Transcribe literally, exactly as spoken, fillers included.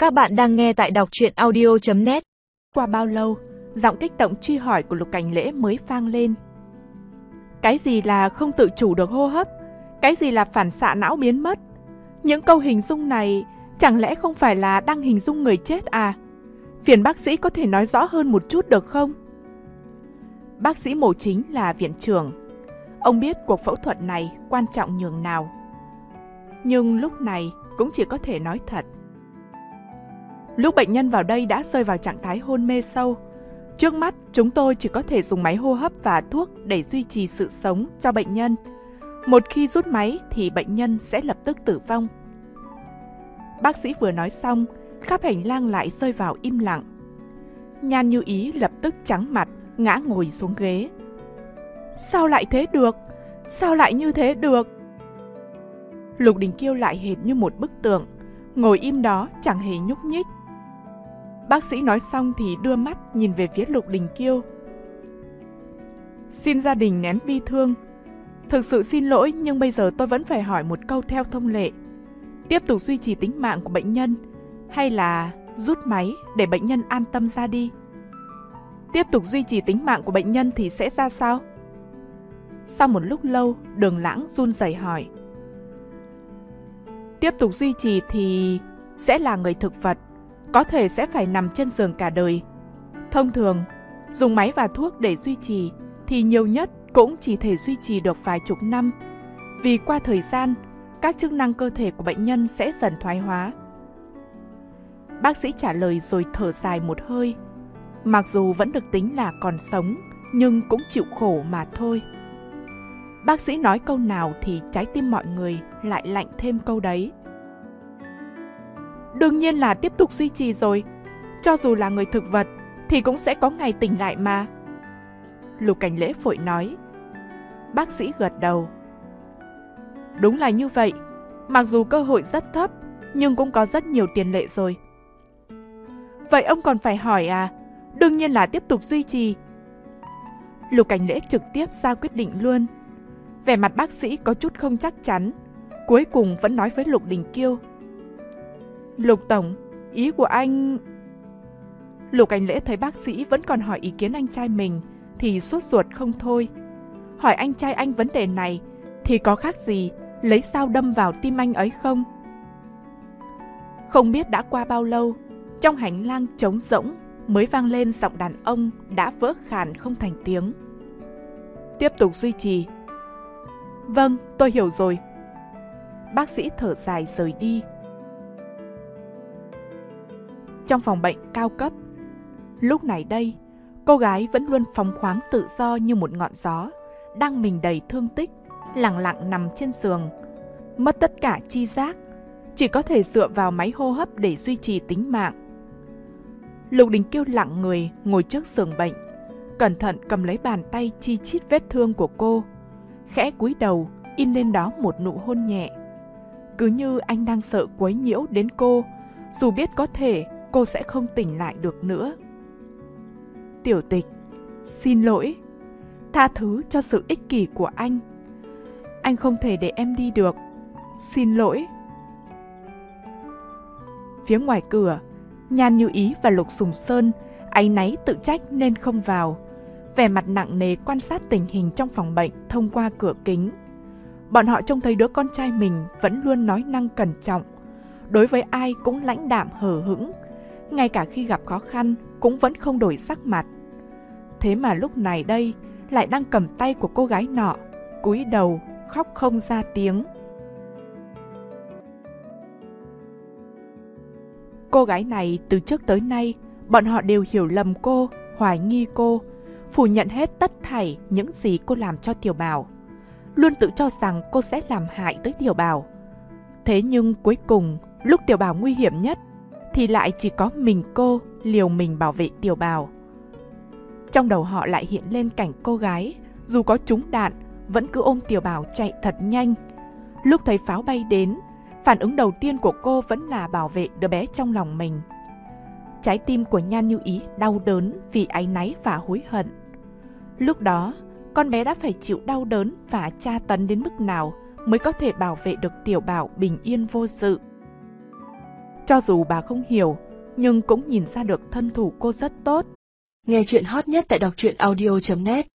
Các bạn đang nghe tại đọc truyện audio chấm net. Qua bao lâu, giọng kích động truy hỏi của Lục Cảnh Lễ mới vang lên. Cái gì là không tự chủ được hô hấp? Cái gì là phản xạ não biến mất? Những câu hình dung này chẳng lẽ không phải là đang hình dung người chết à? Phiền bác sĩ có thể nói rõ hơn một chút được không? Bác sĩ mổ chính là viện trưởng. Ông biết cuộc phẫu thuật này quan trọng nhường nào. Nhưng lúc này cũng chỉ có thể nói thật. Lúc bệnh nhân vào đây đã rơi vào trạng thái hôn mê sâu. Trước mắt chúng tôi chỉ có thể dùng máy hô hấp và thuốc để duy trì sự sống cho bệnh nhân. Một khi rút máy thì bệnh nhân sẽ lập tức tử vong. Bác sĩ vừa nói xong, khắp hành lang lại rơi vào im lặng. Nhan Như Ý lập tức trắng mặt, ngã ngồi xuống ghế. Sao lại thế được? Sao lại như thế được? Lục Đình Kiêu lại hệt như một bức tượng, ngồi im đó chẳng hề nhúc nhích. Bác sĩ nói xong thì đưa mắt nhìn về phía Lục Đình Kiêu. Xin gia đình nén bi thương. Thực sự xin lỗi nhưng bây giờ tôi vẫn phải hỏi một câu theo thông lệ. Tiếp tục duy trì tính mạng của bệnh nhân hay là rút máy để bệnh nhân an tâm ra đi? Tiếp tục duy trì tính mạng của bệnh nhân thì sẽ ra sao? Sau một lúc lâu, Đường Lãng run rẩy hỏi. Tiếp tục duy trì thì sẽ là người thực vật, có thể sẽ phải nằm trên giường cả đời. Thông thường, dùng máy và thuốc để duy trì thì nhiều nhất cũng chỉ thể duy trì được vài chục năm. Vì qua thời gian, các chức năng cơ thể của bệnh nhân sẽ dần thoái hóa. Bác sĩ trả lời rồi thở dài một hơi. Mặc dù vẫn được tính là còn sống, nhưng cũng chịu khổ mà thôi. Bác sĩ nói câu nào thì trái tim mọi người lại lạnh thêm câu đấy. Đương nhiên là tiếp tục duy trì rồi. Cho dù là người thực vật thì cũng sẽ có ngày tỉnh lại mà. Lục Cảnh Lễ vội nói. Bác sĩ gật đầu. Đúng là như vậy. Mặc dù cơ hội rất thấp, nhưng cũng có rất nhiều tiền lệ rồi. Vậy ông còn phải hỏi à? Đương nhiên là tiếp tục duy trì. Lục Cảnh Lễ trực tiếp ra quyết định luôn. Vẻ mặt bác sĩ có chút không chắc chắn, cuối cùng vẫn nói với Lục Đình Kiêu. Lục Tổng, ý của anh... Lục Cảnh Lễ thấy bác sĩ vẫn còn hỏi ý kiến anh trai mình thì sốt ruột không thôi. Hỏi anh trai anh vấn đề này thì có khác gì lấy dao đâm vào tim anh ấy không? Không biết đã qua bao lâu, trong hành lang trống rỗng mới vang lên giọng đàn ông đã vỡ khàn không thành tiếng. Tiếp tục duy trì. Vâng, tôi hiểu rồi. Bác sĩ thở dài rời đi. Trong phòng bệnh cao cấp, lúc này đây, cô gái vẫn luôn phóng khoáng tự do như một ngọn gió, đang mình đầy thương tích, lặng lặng nằm trên giường, mất tất cả chi giác, chỉ có thể dựa vào máy hô hấp để duy trì tính mạng. Lục Đình Kiêu lặng người ngồi trước giường bệnh, cẩn thận cầm lấy bàn tay chi chít vết thương của cô, khẽ cúi đầu in lên đó một nụ hôn nhẹ. Cứ như anh đang sợ quấy nhiễu đến cô, dù biết có thể cô sẽ không tỉnh lại được nữa. Tiểu Tịch, xin lỗi. Tha thứ cho sự ích kỷ của anh. Anh không thể để em đi được. Xin lỗi. Phía ngoài cửa, Nhan Như Ý và Lục Sùng Sơn áy náy tự trách nên không vào, vẻ mặt nặng nề quan sát tình hình trong phòng bệnh thông qua cửa kính. Bọn họ trông thấy đứa con trai mình vẫn luôn nói năng cẩn trọng, đối với ai cũng lãnh đạm hờ hững, ngay cả khi gặp khó khăn cũng vẫn không đổi sắc mặt. Thế mà lúc này đây lại đang cầm tay của cô gái nọ, cúi đầu khóc không ra tiếng. Cô gái này từ trước tới nay, bọn họ đều hiểu lầm cô, hoài nghi cô, phủ nhận hết tất thảy những gì cô làm cho Tiểu Bảo, luôn tự cho rằng cô sẽ làm hại tới Tiểu Bảo. Thế nhưng cuối cùng, lúc Tiểu Bảo nguy hiểm nhất, thì lại chỉ có mình cô liều mình bảo vệ Tiểu Bảo. Trong đầu họ lại hiện lên cảnh cô gái, dù có trúng đạn, vẫn cứ ôm Tiểu Bảo chạy thật nhanh. Lúc thấy pháo bay đến, phản ứng đầu tiên của cô vẫn là bảo vệ đứa bé trong lòng mình. Trái tim của Nhan Như Ý đau đớn vì áy náy và hối hận. Lúc đó, con bé đã phải chịu đau đớn và tra tấn đến mức nào mới có thể bảo vệ được Tiểu Bảo bình yên vô sự. Cho dù bà không hiểu, nhưng cũng nhìn ra được thân thủ cô rất tốt. Nghe chuyện hot nhất tại đọc truyện audio chấm net.